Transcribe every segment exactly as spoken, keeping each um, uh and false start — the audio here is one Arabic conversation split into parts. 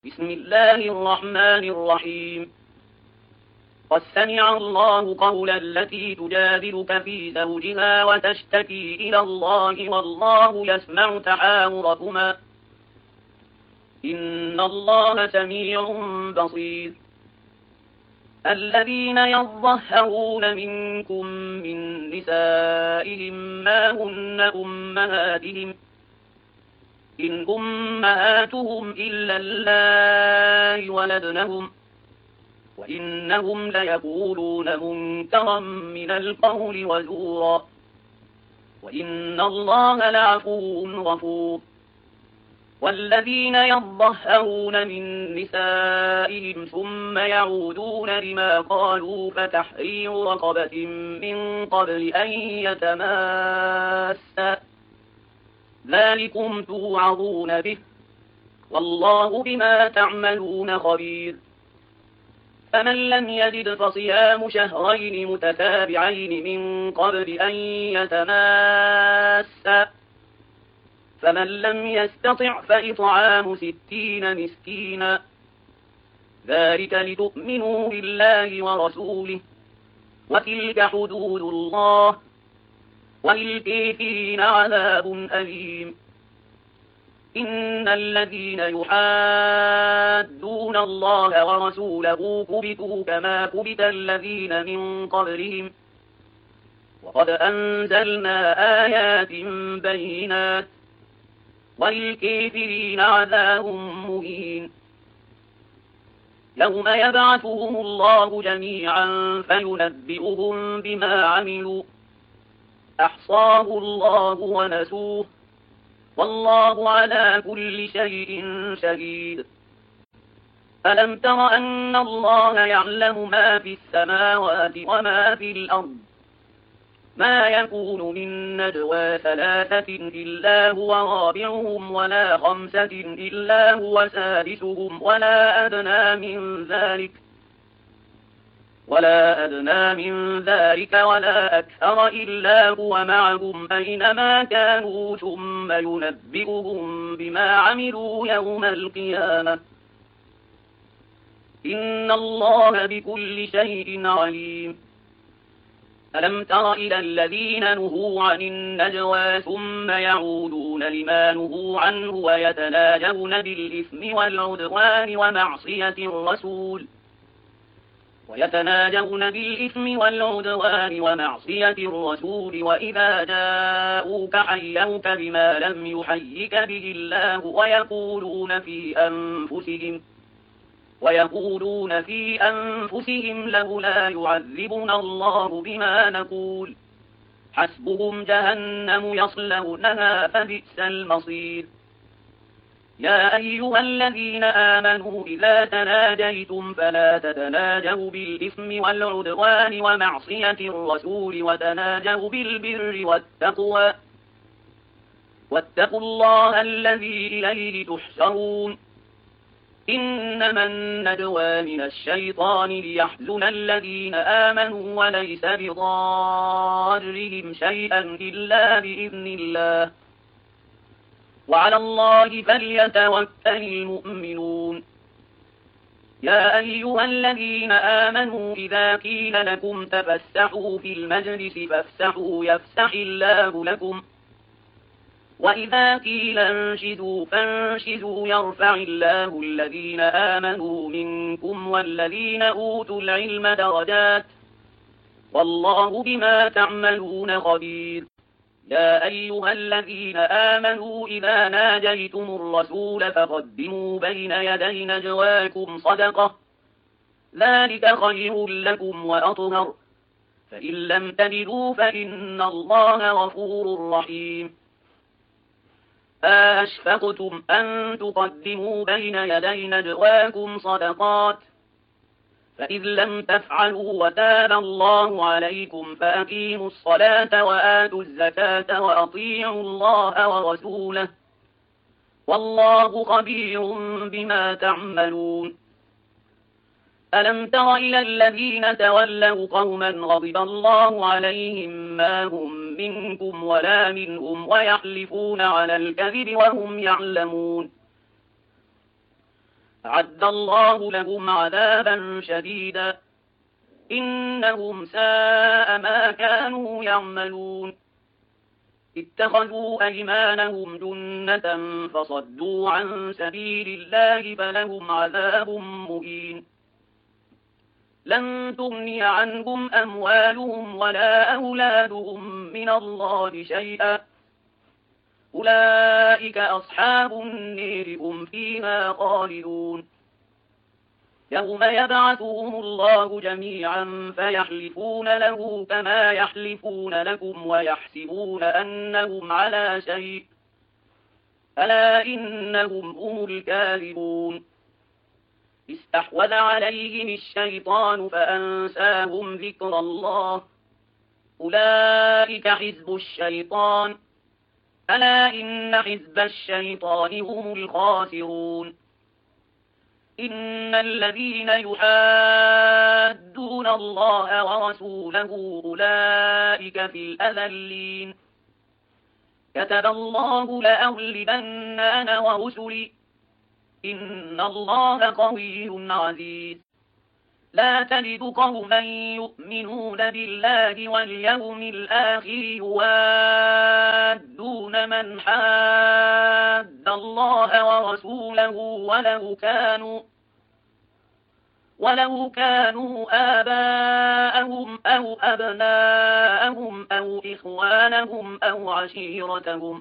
بسم الله الرحمن الرحيم. قد سمع الله قول التي تجادلك في زوجها وتشتكي إلى الله والله يسمع تحاوركما إن الله سميع بصير. الذين يظهرون منكم من نسائهم ما هن أمهاتهم إن أمهاتهم إلا اللائي ولدنهم وإنهم ليقولون منكرا من القول وزورا وإن الله لعفو غفور. والذين يظهرون من نسائهم ثم يعودون لما قالوا فتحرير رقبة من قبل أن يتماسا ذلكم توعظون به والله بما تعملون خبير. فمن لم يجد فصيام شهرين متتابعين من قبل أن يتماسا فمن لم يستطع فإطعام ستين مسكينا ذلك لتؤمنوا بالله ورسوله وتلك حدود الله وللكافرين عذاب أليم. إن الذين يحادون الله ورسوله كبتوا كما كبت الذين من قبلهم وقد أنزلنا آيات بينات وللكافرين عذاب مهين. يوم يبعثهم الله جميعا فينبئهم بما عملوا أحصاه الله ونسوه والله على كل شيء شهيد. ألم تر أن الله يعلم ما في السماوات وما في الأرض ما يكون من نجوى ثلاثة إلا هو رابعهم ولا خمسة إلا هو سادسهم ولا أدنى من ذلك ولا أدنى من ذلك ولا أكثر إلا هو معهم أينما كانوا ثم ينبئهم بما عملوا يوم القيامة إن الله بكل شيء عليم. ألم تر إلى الذين نهوا عن النجوى ثم يعودون لما نهوا عنه ويتناجون بالإثم والعدوان ومعصية الرسول ويتناجون بالإثم والعدوان ومعصية الرسول وإذا جاءوك حيوك بما لم يحيك به الله ويقولون في أنفسهم ويقولون في أنفسهم لولا يعذبنا الله بما نقول حسبهم جهنم يصلونها فبئس المصير. يا أيها الذين آمنوا إذا تناجيتم فلا تتناجوا بالإثم والعدوان ومعصية الرسول وتناجوا بالبر والتقوى واتقوا الله الذي إليه تحشرون. إنما النجوى من الشيطان ليحزن الذين آمنوا وليس بضارهم شيئا إلا بإذن الله وعلى الله فليتوكل المؤمنون. يا أيها الذين آمنوا إذا قيل لكم تفسحوا في المجلس فافسحوا يفسح الله لكم وإذا قيل انشزوا فانشزوا يرفع الله الذين آمنوا منكم والذين أوتوا العلم درجات والله بما تعملون خبير. يا أيها الذين آمنوا إذا ناجيتم الرسول فقدموا بين يدي نجواكم صدقة ذلك خير لكم وأطهر فإن لم تجدوا فإن الله غفور رحيم. أشفقتم أن تقدموا بين يدي نجواكم صدقات فإذ لم تفعلوا وتاب الله عليكم فأقيموا الصلاة وآتوا الزكاة وأطيعوا الله ورسوله والله خبير بما تعملون. ألم تر إلى الذين تولوا قوما غضب الله عليهم ما هم منكم ولا منهم ويحلفون على الكذب وهم يعلمون أعد الله لهم عذابا شديدا إنهم ساء ما كانوا يعملون اتخذوا أيمانهم جنة فصدوا عن سبيل الله فلهم عذاب مهين لن تغني عنهم أموالهم ولا أولادهم من الله شيئا أولئك أصحاب النير هم فيها خالدون يوم يبعثهم الله جميعا فيحلفون له كما يحلفون لكم ويحسبون أنهم على شيء ألا إنهم هم الكاذبون استحوذ عليهم الشيطان فأنساهم ذكر الله أولئك حزب الشيطان ألا إن حزب الشيطان هم الخاسرون إن الذين يحادون الله ورسوله أولئك في الأذلين كتب الله لأغلبن أنا ورسلي إن الله قوي عزيز لا تجد قوما يؤمنون بالله واليوم الآخر يوادون من حاد الله ورسوله ولو كانوا ولو كانوا آباءهم أو أبناءهم أو إخوانهم أو عشيرتهم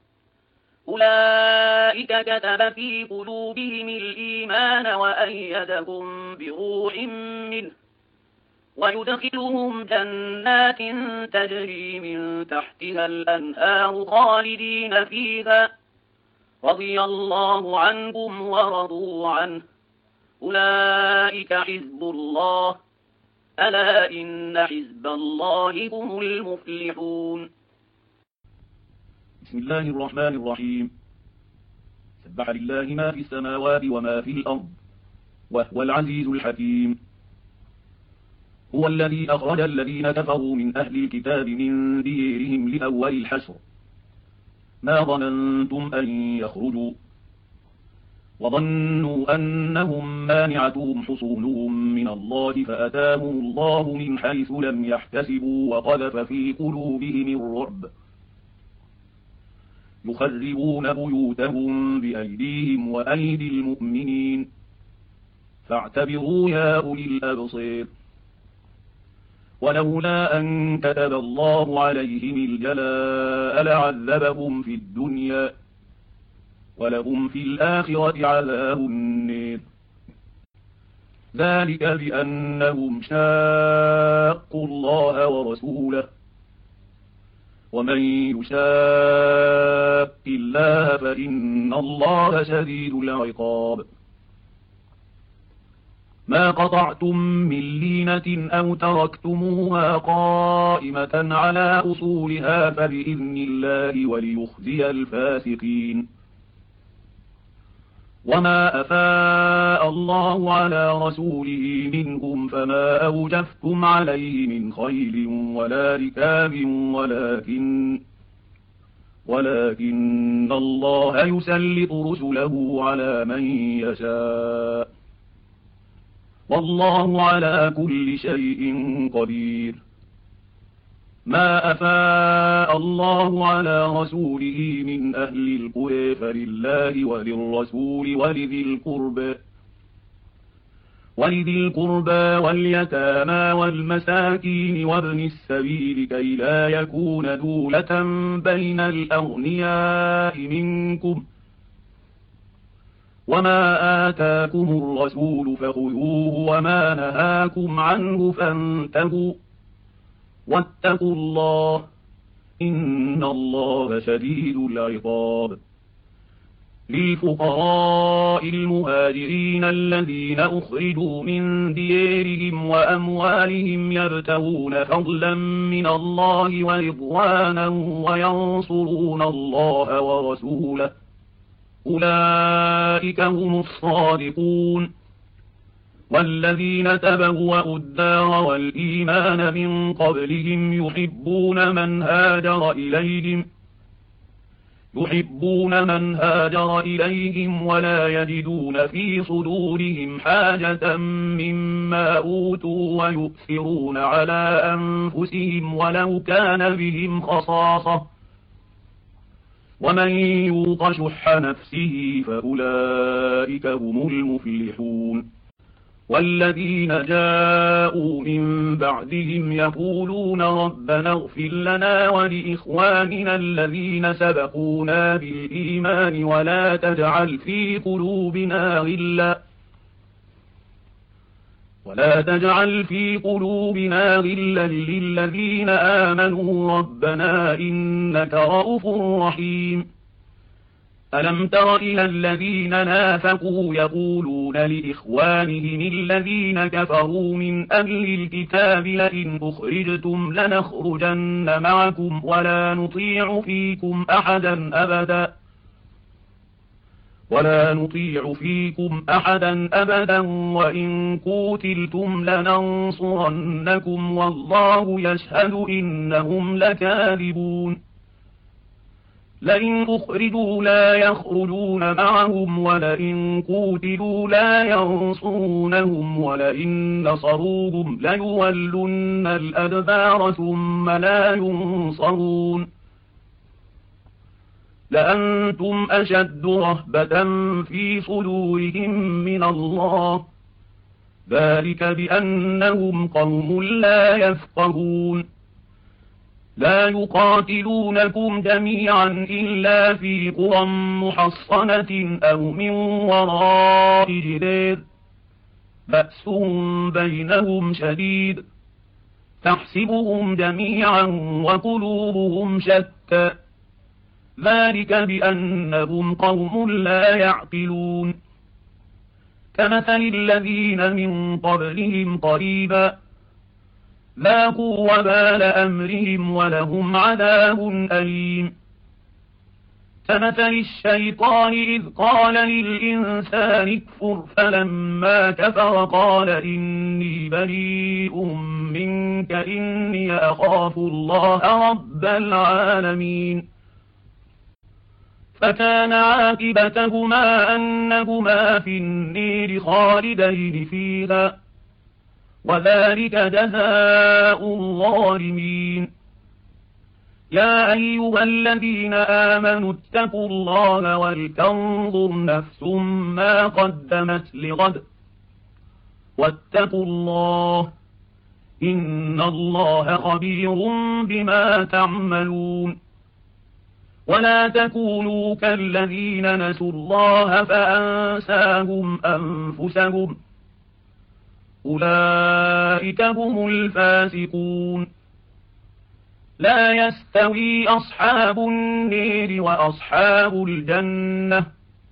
أولئك كتب في قلوبهم الإيمان وأيدهم بروح منه ويدخلهم جنات تجري من تحتها الأنهار خالدين فيها رضي الله عنهم ورضوا عنه أولئك حزب الله ألا إن حزب الله هم المفلحون بسم الله الرحمن الرحيم سبح لله ما في السماوات وما في الأرض وهو العزيز الحكيم هو الذي أخرج الذين كفروا من أهل الكتاب من ديرهم لأول الحشر ما ظننتم أن يخرجوا وظنوا أنهم مانعتهم حصونهم من الله فأتاهم الله من حيث لم يحتسبوا وقذف في قلوبهم الرعب يخربون بيوتهم بأيديهم وأيدي المؤمنين فاعتبروا يا أولي الأبصير ولولا أن كتب الله عليهم الجلاء لعذبهم في الدنيا ولهم في الآخرة عذاب النير ذلك بأنهم شاقوا الله ورسوله ومن يشاق الله فإن الله شديد العقاب ما قطعتم من لينة أو تركتموها قائمة على أصولها فبإذن الله وليخزي الفاسقين وما أفاء الله على رسوله منهم فما أوجفتم عليه من خيل ولا ركاب ولكن ولكن الله يسلط رسله على من يشاء والله على كل شيء قدير ما أفاء الله على رسوله من أهل القرى فلله وللرسول ولذي القربى ولذي القربى واليتامى والمساكين وابن السبيل كي لا يكون دولة بين الأغنياء منكم وما آتاكم الرسول فخذوه وما نهاكم عنه فانتهوا واتقوا الله إن الله شديد العقاب للفقراء المهاجرين الذين أخرجوا من ديارهم وأموالهم يبتغون فضلا من الله ورضوانا وينصرون الله ورسوله أولئك هم الصادقون والذين تبوأوا الدار والإيمان من قبلهم يحبون من هاجر إليهم يحبون من هاجر إليهم ولا يجدون في صدورهم حاجة مما أوتوا ويؤثرون على أنفسهم ولو كان بهم خصاصة ومن يوق شح نفسه فأولئك هم المفلحون والذين جاءوا من بعدهم يقولون ربنا اغفر لنا ولإخواننا الذين سبقونا بالإيمان ولا تجعل في قلوبنا غلا ولا تجعل في قلوبنا غلا للذين آمنوا ربنا إنك رؤوف رحيم ألم تر إلى الذين نافقوا يقولون لإخوانهم الذين كفروا من أهل الكتاب لئن أخرجتم لنخرجن معكم ولا نطيع فيكم أحدا أبدا ولا نطيع فيكم أحدا أبدا وإن قوتلتم لننصرنكم والله يشهد إنهم لكاذبون لئن أخرجوا لا يخرجون معهم ولئن قوتلوا لا ينصرونهم ولئن نصروهم ليولن الأدبار ثم لا ينصرون لأنتم أشد رهبة في صدورهم من الله ذلك بأنهم قوم لا يفقهون لا يقاتلونكم جميعا إلا في قرى محصنة أو من وراء جدار بأسهم بينهم شديد تحسبهم جميعا وقلوبهم شتى ذلك بأنهم قوم لا يعقلون كمثل الذين من قبلهم قريبا ذاقوا وبال أمرهم ولهم عذاب أليم كمثل الشيطان إذ قال للإنسان اكفر فلما كفر قال إني بريء منك إني أخاف الله رب العالمين فكان عاقبتهما أنهما في النير خالدين فيها وذلك جزاء الظالمين يا أيها الذين آمنوا اتقوا الله ولتنظر نفس ما قدمت لغد واتقوا الله إن الله خبير بما تعملون ولا تكونوا كالذين نسوا الله فأنساهم أنفسهم أولئك هم الفاسقون لا يستوي أصحاب النير وأصحاب الجنة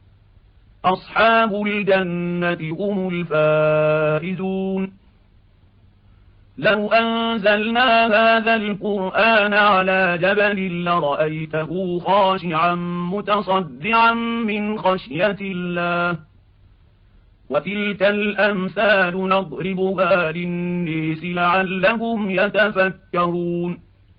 أصحاب الجنة هم الفائزون لو أنزلنا هذا القرآن على جبل لرأيته خاشعا متصدعا من خشية الله وتلك الأمثال نضربها للناس لعلهم يتفكرون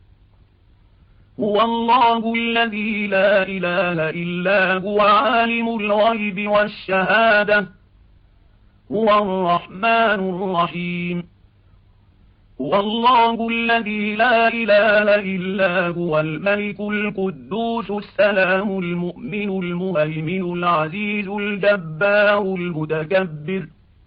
هو الله الذي لا إله إلا هو عالم الغيب والشهادة هو الرحمن الرحيم هو الله الذي لا إله إلا هو الملك القدوس السلام المؤمن المهيمن العزيز الجبار المتكبر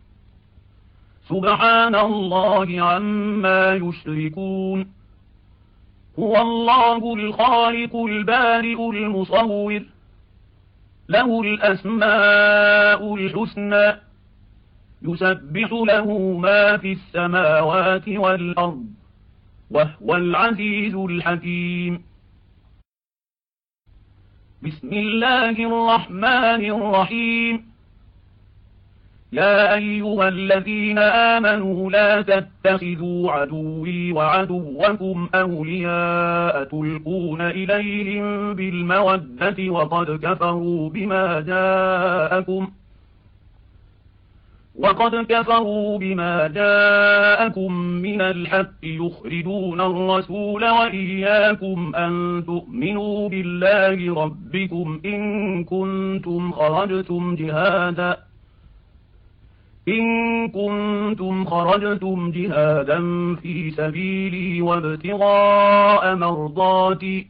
سبحان الله عما يشركون هو الله الخالق البارئ المصور له الأسماء الحسنى يسبح له ما في السماوات والأرض وهو العزيز الحكيم بسم الله الرحمن الرحيم يا أيها الذين آمنوا لا تتخذوا عدوي وعدوكم أولياء تلقون إليهم بالمودة وقد كفروا بما جاءكم وقد كفروا بما جاءكم من الحق يخرجون الرسول وإياكم أن تؤمنوا بالله ربكم إن كنتم خرجتم جهادا إن كنتم خرجتم جهادا في سبيلي وابتغاء مرضاتي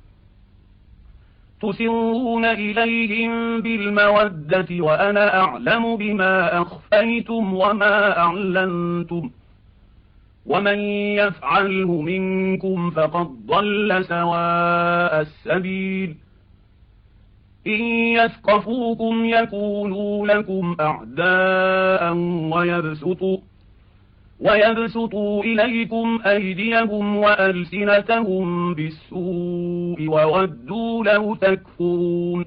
تسرون إليهم بالمودة وأنا أعلم بما أخفيتم وما أعلنتم ومن يفعله منكم فقد ضل سواء السبيل إن يثقفوكم يكونوا لكم أعداء ويبسطوا ويبسطوا إليكم أيديهم وألسنتهم بالسوء وودوا لو تكفرون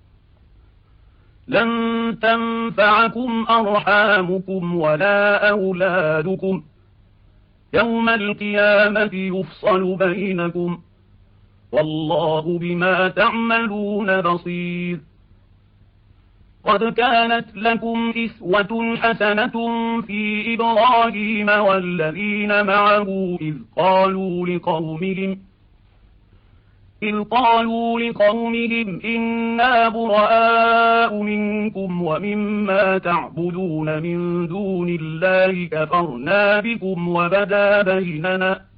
لن تنفعكم أرحامكم ولا أولادكم يوم القيامة يفصل بينكم والله بما تعملون بصير قد كانت لكم إسوة حسنة في إبراهيم والذين معه إذ قالوا لقومهم إذ قالوا لقومهم إنا براء منكم ومما تعبدون من دون الله كفرنا بكم وبدا بيننا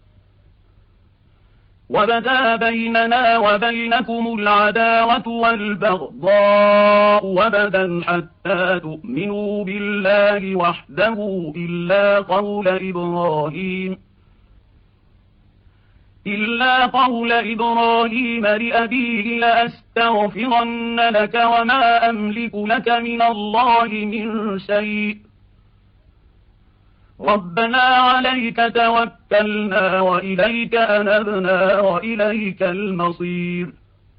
وبدا بيننا وبينكم العداوة والبغضاء وبدا حتى تؤمنوا بالله وحده إلا قول إبراهيم إلا قول إبراهيم لأبيه لأستغفرن لك وما أملك لك من الله من شيء ربنا عليك توكلنا وإليك أنبنا وإليك المصير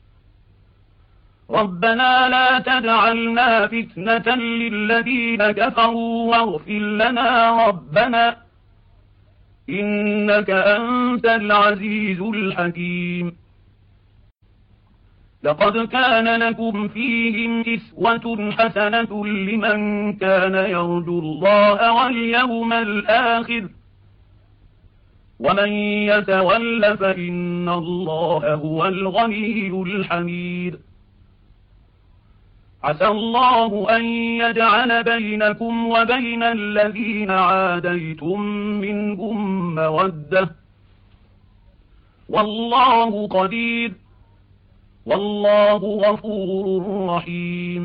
ربنا لا تجعلنا فتنة للذين كفروا واغفر لنا ربنا إنك أنت العزيز الحكيم لقد كان لكم فيهم أسوة حسنة لمن كان يرجو الله واليوم الآخر ومن يتول فإن الله هو الغني الحميد عسى الله أن يجعل بينكم وبين الذين عاديتم منهم مودة والله قدير والله غفور رحيم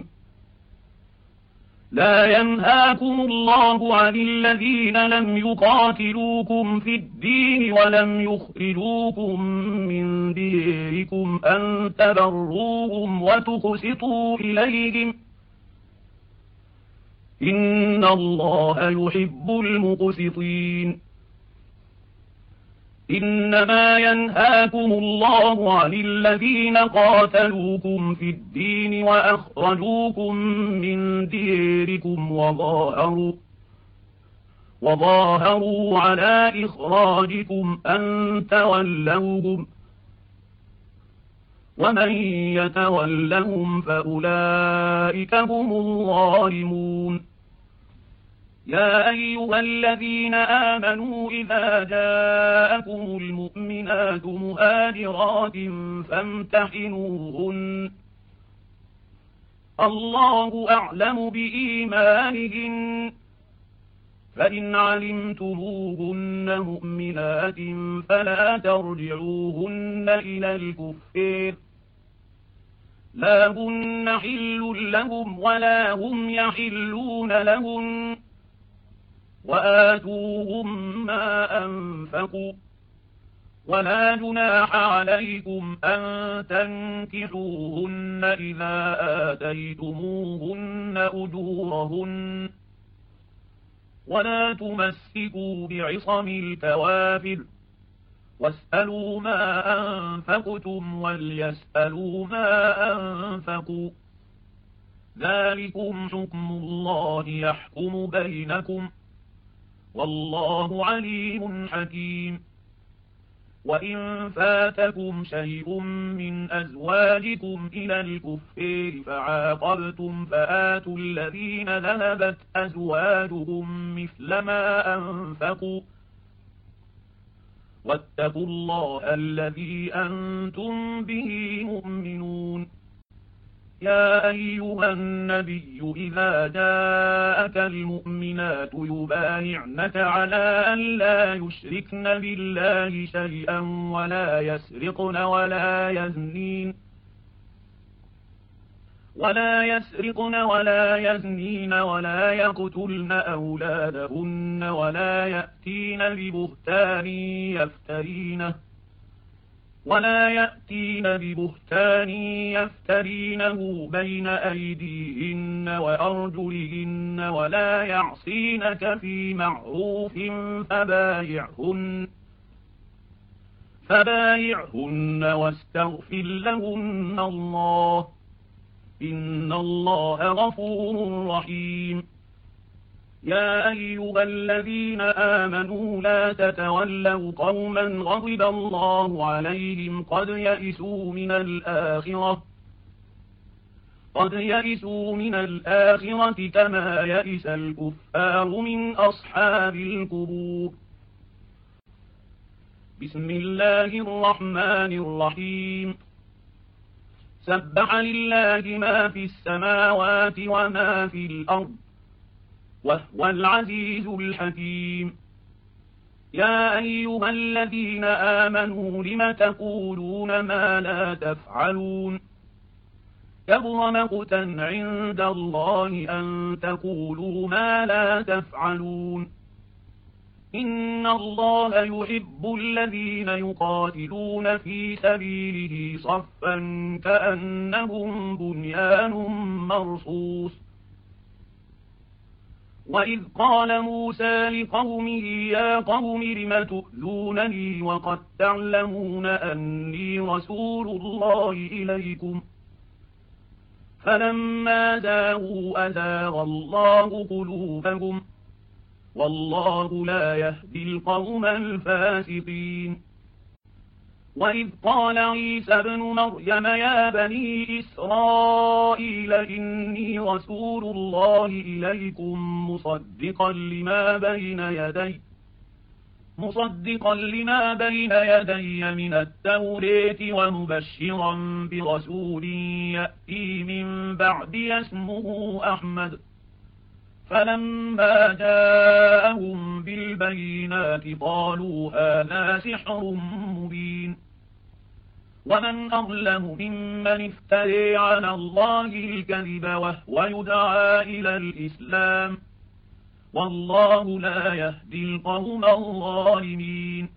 لا ينهاكم الله عن الذين لم يقاتلوكم في الدين ولم يخرجوكم من ديركم أن تبروهم وتقسطوا إليهم إن الله يحب المقسطين إنما ينهاكم الله عن الذين قاتلوكم في الدين وأخرجوكم من ديركم وظاهروا وظاهروا على إخراجكم أن تولوهم ومن يتولهم فأولئك هم الظالمون يا أيها الذين آمنوا إذا جاءكم المؤمنات مهاجرات فامتحنوهن الله أعلم بإيمانهن فإن علمتموهن مؤمنات فلا ترجعوهن إلى الكفار لا هن حل لهم ولا هم يحلون لهن وآتوهم ما أنفقوا ولا جناح عليكم أن تنكحوهن إذا آتيتموهن أجورهن ولا تمسكوا بعصم الكوافر واسألوا ما أنفقتم وليسألوا ما أنفقوا ذلكم حكم الله يحكم بينكم والله عليم حكيم وإن فاتكم شيء من أزواجكم إلى الكفار فعاقبتم فآتوا الذين ذهبت أزواجهم مثل ما أنفقوا واتقوا الله الذي أنتم به مؤمنون. يا أيها النبي إذا جاءك المؤمنات يبايعنك على أن لا يشركن بالله شيئا ولا يسرقن ولا يزنين ولا يسرقن ولا يزنين ولا يقتلن أولادهن ولا يأتين ببهتان يفترينه ولا يأتين ببهتان يفترينه بين أيديهن وأرجلهن ولا يعصينك في معروف فبايعهن فبايعهن واستغفر لهن الله إن الله غفور رحيم. يا أيها الذين آمنوا لا تتولوا قوما غضب الله عليهم قد يئسوا من الآخرة قد يئسوا من الآخرة كما يئس الكفار من أصحاب القبور. بسم الله الرحمن الرحيم. سبح لله ما في السماوات وما في الأرض وهو العزيز الحكيم. يا أيها الذين آمنوا لم تقولون ما لا تفعلون كبر مقتا عند الله أن تقولوا ما لا تفعلون. إن الله يحب الذين يقاتلون في سبيله صفا كأنهم بنيان مرصوص. وإذ قال موسى لقومه يا قوم لم تؤذونني وقد تعلمون أني رسول الله إليكم فلما زاغوا أزاغ الله قلوبهم والله لا يهدي القوم الفاسقين. وإذ قال عيسى ابن مريم يا بني إسرائيل إني رسول الله إليكم مصدقا لما بين يدي مصدقا لما بين يدي من التوراة ومبشرا برسول يأتي من بعدي اسمه أحمد. فلما جاءهم بالبينات قالوا هذا سحر مبين. ومن أظلم ممن افتري على الله الكذب وهو يدعى إلى الإسلام والله لا يهدي القوم الظالمين.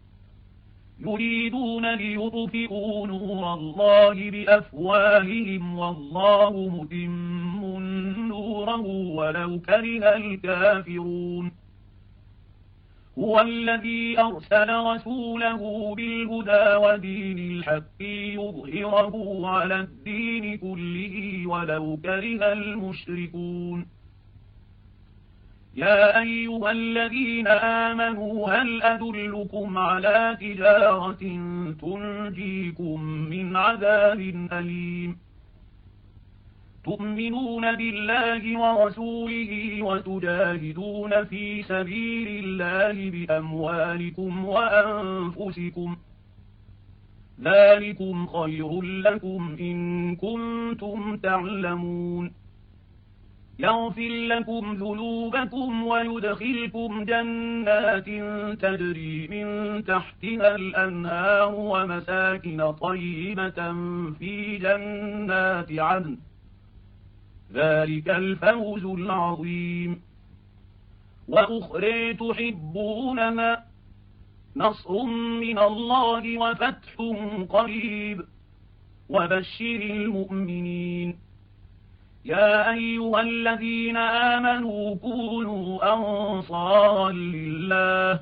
يريدون ليطفئوا نور الله بأفواههم والله متم نوره ولو كره الكافرون. هو الذي أرسل رسوله بالهدى ودين الحق ليظهره على الدين كله ولو كره المشركون. يا أيها الذين آمنوا هل أدلكم على تجارة تنجيكم من عذاب أليم تؤمنون بالله ورسوله وتجاهدون في سبيل الله بأموالكم وأنفسكم ذلكم خير لكم إن كنتم تعلمون. يغفر لكم ذنوبكم ويدخلكم جنات تجري من تحتها الأنهار ومساكن طيبة في جنات عدن ذلك الفوز العظيم. وأخرى تحبونها نصر من الله وفتح قريب وبشر المؤمنين. يا أيها الذين آمنوا كونوا أنصارا لله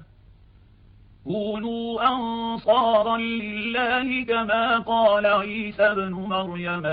كونوا أنصارا لله كما قال عيسى ابن مريم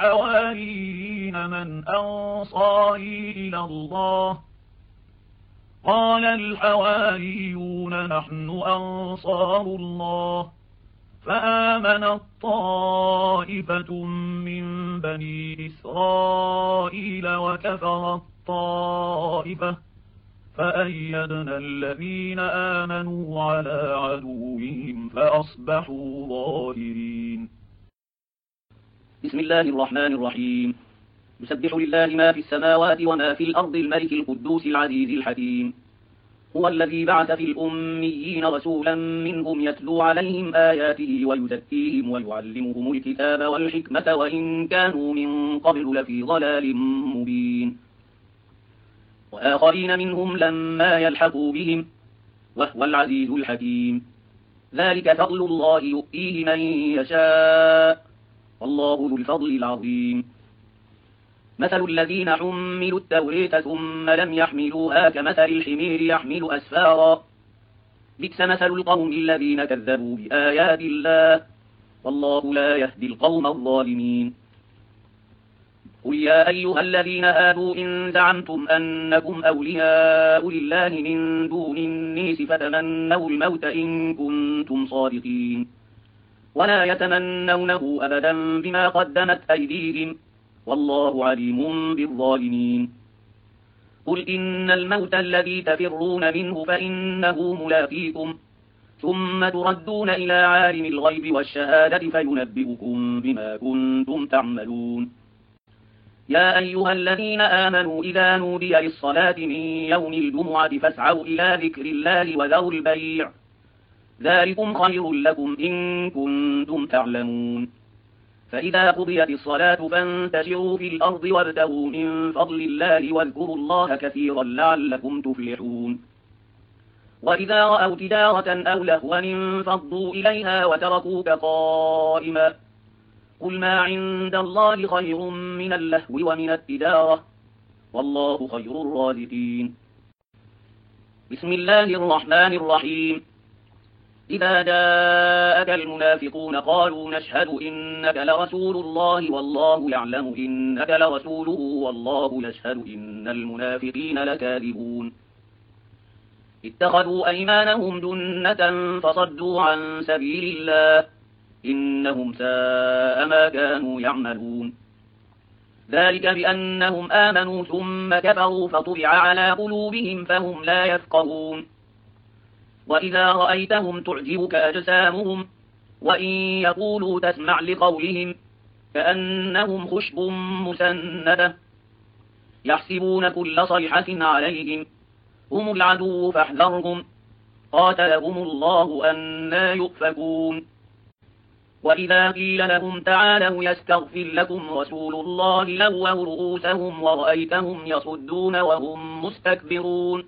للحواريين من أنصاري إلى الله قال الحواريون نحن أنصار الله فآمنت طائفة من بني إسرائيل وكفرت طائفة فأيدنا الذين آمنوا على عدوهم فأصبحوا ظاهرين. بسم الله الرحمن الرحيم. يسبح لله ما في السماوات وما في الأرض الملك القدوس العزيز الحكيم. هو الذي بعث في الأميين رسولا منهم يتلو عليهم آياته ويزكيهم ويعلمهم الكتاب والحكمة وإن كانوا من قبل لفي ضلال مبين. وآخرين منهم لما يلحقوا بهم وهو العزيز الحكيم. ذلك فضل الله يؤتيه من يشاء والله ذو الفضل العظيم. مثل الذين حملوا التوراة ثم لم يحملوها كمثل الحمير يحمل أسفارا بئس مثل القوم الذين كذبوا بآيات الله والله لا يهدي القوم الظالمين. قل يا أيها الذين هادوا إن زعمتم أنكم أولياء لله من دون الناس فتمنوا الموت إن كنتم صادقين ولا يتمنونه أبدا بما قدمت أيديهم والله عليم بالظالمين. قل إن الموت الذي تفرون منه فإنه ملاقيكم ثم تردون إلى عالم الغيب والشهادة فينبئكم بما كنتم تعملون. يا أيها الذين آمنوا إذا نودي للصلاة من يوم الجمعة فاسعوا إلى ذكر الله وذروا البيع ذلكم خير لكم إن كنتم تعلمون. فإذا قضيت الصلاة فانتشروا في الأرض وابتغوا من فضل الله واذكروا الله كثيرا لعلكم تفلحون. وإذا رأوا تجارة أو لهوا انفضوا إليها وتركوك قائما قل ما عند الله خير من اللهو ومن التجارة والله خير الرازقين. بسم الله الرحمن الرحيم. إذا جاءك المنافقون قالوا نشهد إنك لرسول الله والله يعلم إنك لرسوله والله يشهد إن المنافقين لكاذبون. اتخذوا أيمانهم جنة فصدوا عن سبيل الله إنهم ساء ما كانوا يعملون. ذلك بأنهم آمنوا ثم كفروا فطبع على قلوبهم فهم لا يفقهون. وإذا رأيتهم تعجبك أجسامهم وإن يقولوا تسمع لقولهم كأنهم خشب مسندة يحسبون كل صيحة عليهم هم العدو فاحذرهم قاتلهم الله أنى يؤفكون. وإذا قيل لهم تعالوا يستغفر لكم رسول الله لووا رؤوسهم ورأيتهم يصدون وهم مستكبرون.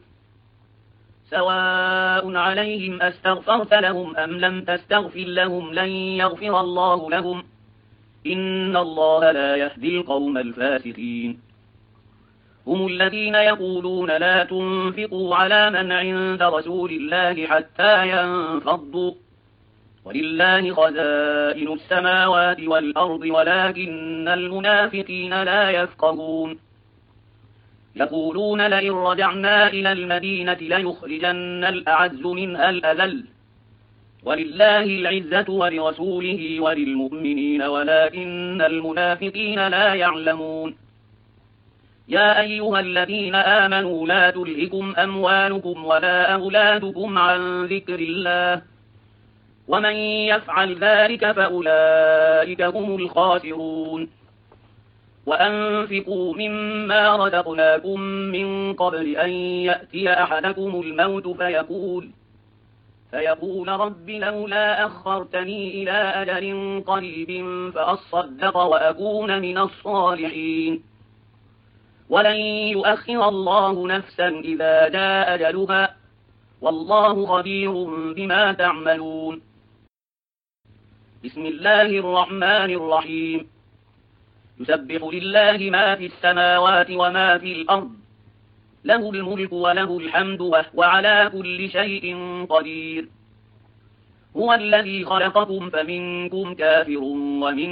سواء عليهم أستغفرت لهم أم لم تستغفر لهم لن يغفر الله لهم إن الله لا يهدي القوم الفاسقين. هم الذين يقولون لا تنفقوا على من عند رسول الله حتى ينفضوا ولله خزائن السماوات والأرض ولكن المنافقين لا يفقهون. يقولون لئن رجعنا إلى المدينة ليخرجن الأعز منها الأذل ولله العزة ولرسوله وللمؤمنين ولكن المنافقين لا يعلمون. يا أيها الذين آمنوا لا تلهكم أموالكم ولا أولادكم عن ذكر الله ومن يفعل ذلك فأولئك هم الخاسرون. وأنفقوا مما رزقناكم من قبل أن يأتي أحدكم الموت فيقول فيقول رب لولا أخرتني إلى أجل قريب فأصدق وأكون من الصالحين ولن يؤخر الله نفسا إذا جاء أجلها والله خبير بما تعملون. بسم الله الرحمن الرحيم. يسبح لله ما في السماوات وما في الأرض له الملك وله الحمد وهو على كل شيء قدير. هو الذي خلقكم فمنكم كافر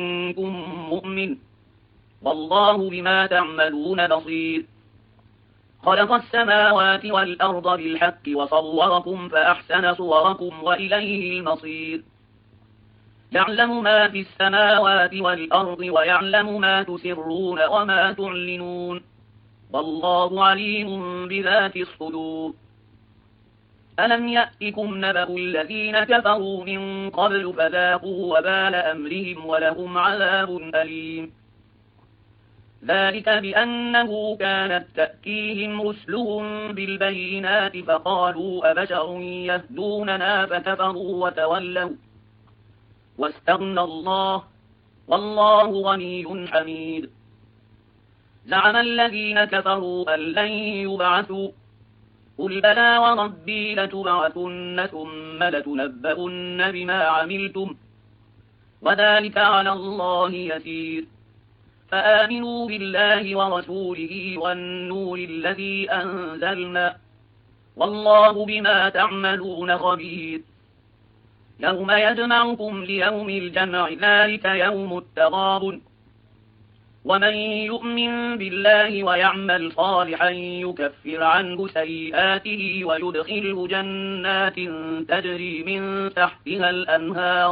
ومنكم مؤمن والله بما تعملون بصير. خلق السماوات والأرض بالحق وصوركم فأحسن صوركم وإليه المصير يعلم ما في السماوات والأرض ويعلم ما تسرون وما تعلنون والله عليم بذات الصدور ألم يأتكم نبأ الذين كفروا من قبل فذاقوا وبال أمرهم ولهم عذاب أليم ذلك بأنه كانت تأتيهم رسلهم بالبينات فقالوا أبشر يهدوننا فكفروا وتولوا واستغنى الله والله غني حميد زعم الذين كفروا أن لن يبعثوا قل بلى وربي لتبعثن ثم لتنبؤن بما عملتم وذلك على الله يسير فآمنوا بالله ورسوله والنور الذي أنزلنا والله بما تعملون خبير يوم يجمعكم ليوم الجمع ذلك يوم التغابن ومن يؤمن بالله ويعمل صالحا يكفر عنه سيئاته ويدخله جنات تجري من تحتها الأنهار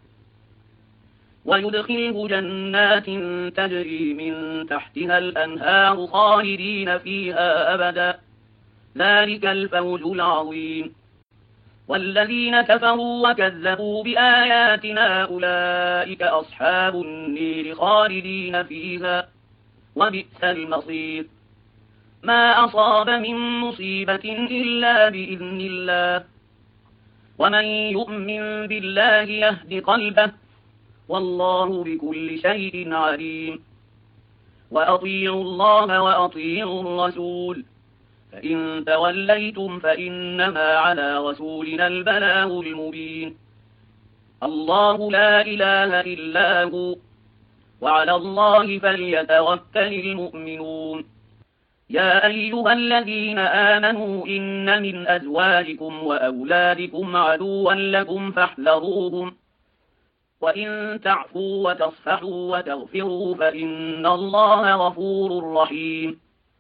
ويدخله جنات تجري من تحتها الأنهار خالدين فيها أبدا ذلك الفوز العظيم والذين كفروا وكذبوا بآياتنا أولئك أصحاب النير خالدين فيها وبئس المصير ما أصاب من مصيبة إلا بإذن الله ومن يؤمن بالله يهد قلبه والله بكل شيء عليم وأطيعوا الله وأطيعوا الرسول فإن توليتم فإنما على رسولنا البلاغ المبين الله لا إله إلا هو وعلى الله فليتوكل المؤمنون يا أيها الذين آمنوا إن من أزواجكم وأولادكم عدوا لكم فاحذروهم وإن تعفوا وتصفحوا وتغفروا فإن الله غفور رحيم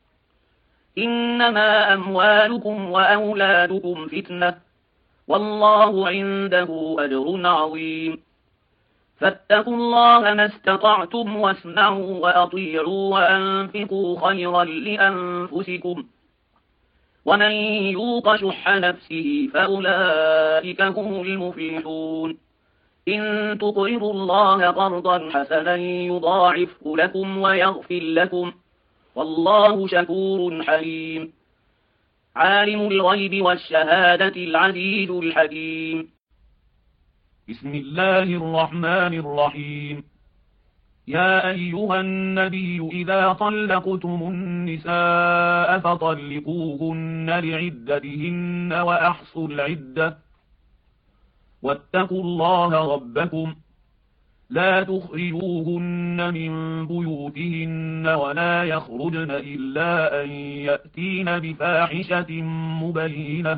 إنما أموالكم وأولادكم فتنة والله عنده أجر عظيم فاتقوا الله ما استطعتم واسمعوا وأطيعوا وأنفقوا خيرا لأنفسكم ومن يوق شح نفسه فأولئك هم المفلحون إن تقرضوا الله قرضا حسنا يضاعفه لكم ويغفر لكم والله شكور حليم عالم الغيب والشهادة العزيز الحكيم بسم الله الرحمن الرحيم يا أيها النبي إذا طلقتم النساء فطلقوهن لعدتهن وأحصوا العدة واتقوا الله ربكم لا تخرجوهن من بيوتهن ولا يخرجن إلا أن يأتين بفاحشة مبينة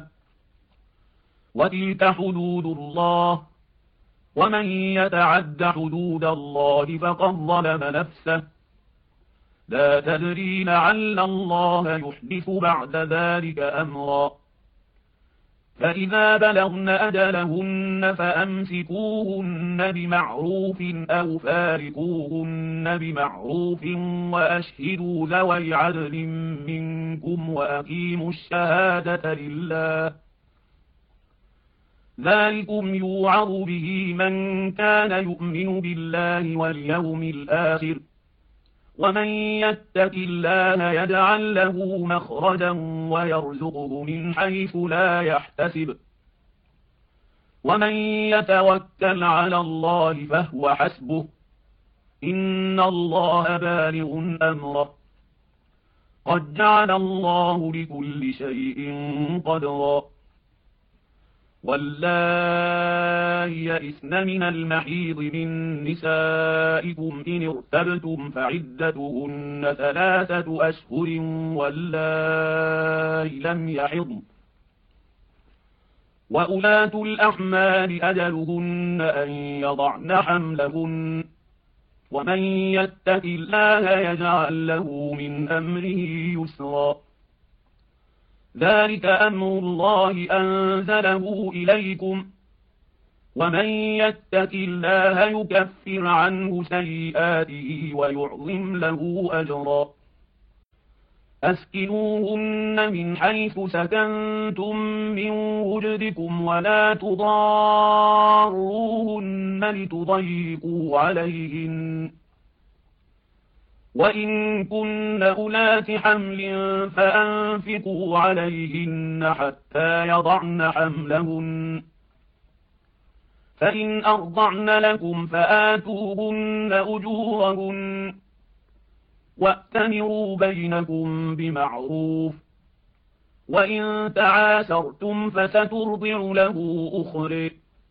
وتلك حدود الله ومن يتعد حدود الله فقد ظلم نفسه لا تدرين لعل الله يحدث بعد ذلك أمرا فإذا بلغن أجلهن فأمسكوهن بمعروف أو فارقوهن بمعروف وأشهدوا ذوي عدل منكم وأقيموا الشهادة لله ذلكم يوعظ به من كان يؤمن بالله واليوم الآخر ومن يتق الله يجعل له مخرجا ويرزقه من حيث لا يحتسب ومن يتوكل على الله فهو حسبه إن الله بالغ أمره قد جعل الله لكل شيء قدرا واللائي يئسن من المحيض من نسائكم إن ارتبتم فعدتهن ثلاثة أشهر واللائي لم يحضن وأولاة الأحمال أجلهن أن يضعن حملهن ومن يتق الله يجعل له من أمره يسرا ذلك أمر الله أنزله إليكم ومن يتق الله يكفر عنه سيئاته ويعظم له أجرا أسكنوهن من حيث سكنتم من وجدكم ولا تضاروهن لتضيقوا عليهن وإن كن أولات حمل فأنفقوا عليهن حتى يضعن حملهن فإن أرضعن لكم فآتوهن أجورهن وأتمروا بينكم بمعروف وإن تعاسرتم فسترضع له أخرى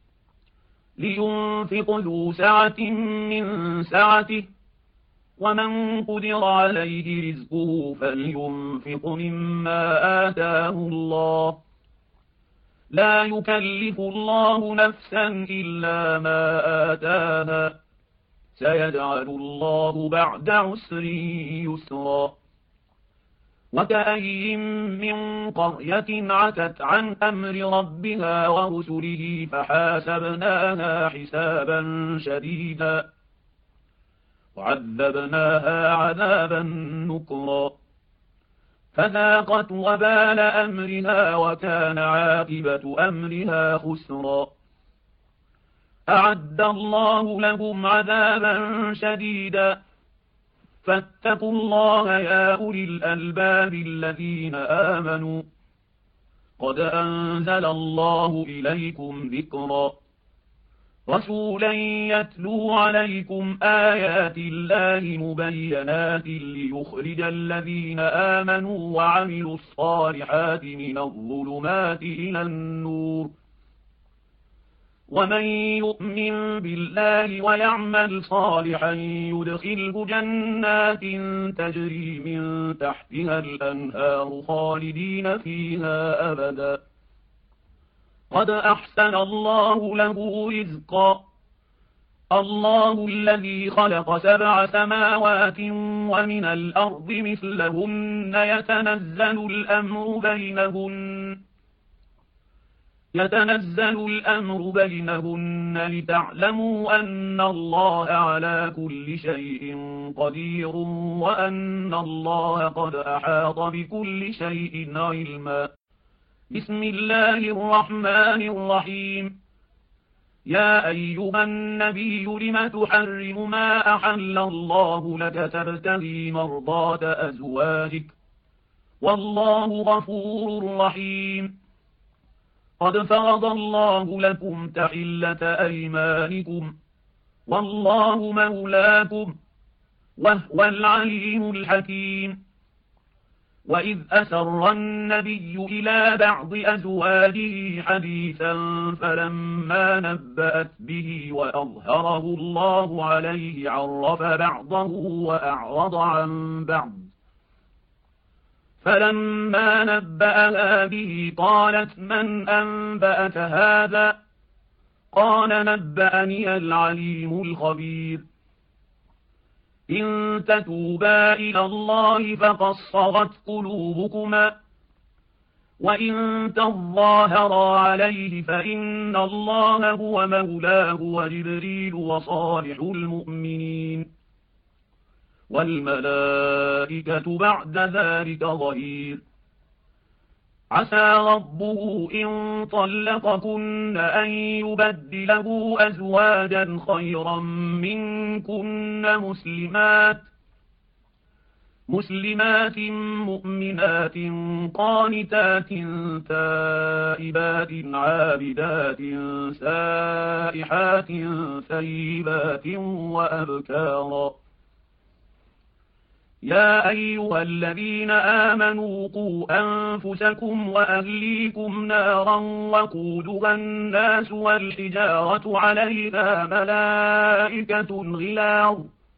لينفق ذو سعة من سعته ومن قدر عليه رزقه فلينفق مما آتاه الله لا يكلف الله نفسا إلا ما آتاها سيجعل الله بعد عسر يسرا وكأي من قرية عتت عن أمر ربها ورسله فحاسبناها حسابا شديدا وعذبناها عذابا نكرا فذاقت وبال أمرها وكان عاقبة أمرها خسرا أعد الله لهم عذابا شديدا فاتقوا الله يا أولي الألباب الذين آمنوا قد أنزل الله إليكم ذكرا رسولا يتلو عليكم آيات الله مبينات ليخرج الذين آمنوا وعملوا الصالحات من الظلمات إلى النور ومن يؤمن بالله ويعمل صالحا يدخله جنات تجري من تحتها الأنهار خالدين فيها أبدا قد أحسن الله له رزقا الله الذي خلق سبع سماوات ومن الأرض مثلهن يتنزل الأمر بينهن يتنزل الأمر بينهن لتعلموا أن الله على كل شيء قدير وأن الله قد أحاط بكل شيء علما بسم الله الرحمن الرحيم يا أيها النبي لم تحرم ما أحل الله لك تبتغي مرضات أزواجك والله غفور رحيم قد فرض الله لكم تحلة أيمانكم والله مولاكم وهو العليم الحكيم وإذ أسر النبي إلى بعض أزواجه حديثا فلما نبأت به وأظهره الله عليه عرف بعضه وأعرض عن بعض فلما نبأها به قالت من أنبأك هذا قال نبأني العليم الخبير إن تتوبا إلى الله فقد صغت قلوبكما وإن تظاهرا عليه فإن الله هو مولاه وجبريل وصالح المؤمنين والملائكة بعد ذلك ظهير عسى ربه إن طلقكن أن يبدله أزواجا خيرا منكن مسلمات مسلمات مؤمنات قانتات تائبات عابدات سائحات ثيبات وأبكارا يا أيها الذين آمنوا قوا أنفسكم وأهليكم نارا وقودها الناس والحجارة عليها ملائكة غلاظ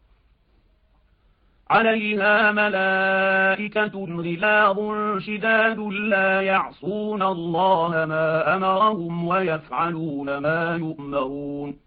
عليها ملائكة غلاظ شداد لا يعصون الله ما أمرهم ويفعلون ما يؤمرون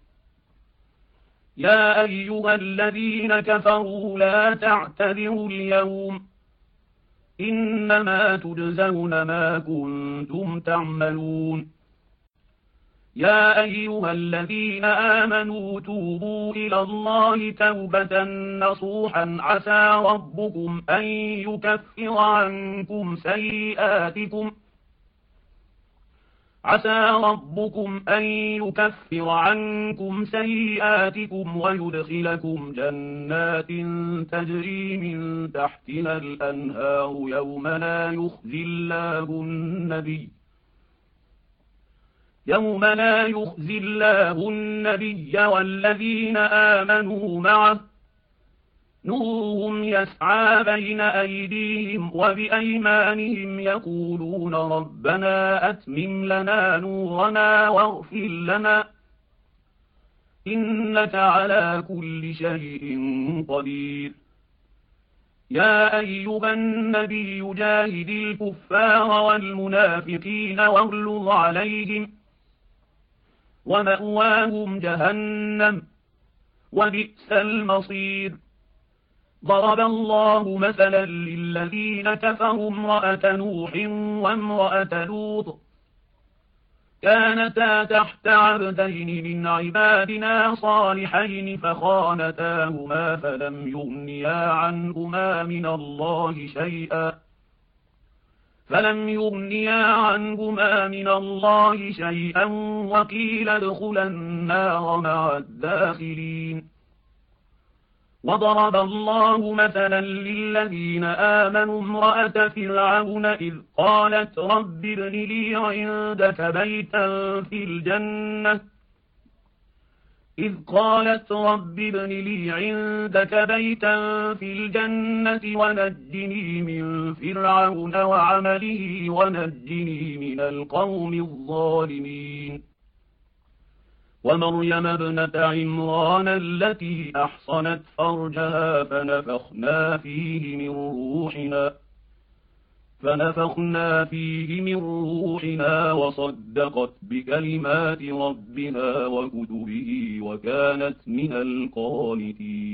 يا أيها الذين كفروا لا تعتذروا اليوم إنما تجزون ما كنتم تعملون. يا أيها الذين آمنوا توبوا إلى الله توبة نصوحا عسى ربكم أن يكفر عنكم سيئاتكم عسى ربكم أن يكفر عنكم سيئاتكم ويدخلكم جنات تجري من تحتها الأنهار يوم لا يخزي الله النبي يوم لا يخزي الله النبي والذين آمنوا معه نورهم يسعى بين أيديهم وبأيمانهم يقولون ربنا أتمم لنا نورنا واغفر لنا إنك على كل شيء قدير. يا أيها النبي جاهد الكفار والمنافقين واغلظ عليهم ومأواهم جهنم وبئس المصير. ضرب الله مثلا للذين كفروا امرأة نوح وامرأة لوط كانتا تحت عبدين من عبادنا صالحين فخانتاهما فلم يغنيا عنهما من الله شيئا فلم يغنيا عنهما من الله شيئا وقيل ادخلا النار مع الداخلين. وضرب الله مثلا للذين آمنوا امرأة فرعون إذ قالت رب ابن لي عندك بيتا في الجنة إذ قالت رب ابن لي عندك بيتا في الجنة ونجني من فرعون وعمله ونجني من القوم الظالمين. ومريم ابنة عمران التي أحصنت فرجها فنفخنا فيه من روحنا فنفخنا فيه من روحنا وصدقت بكلمات ربها وكتبه وكانت من القانتين.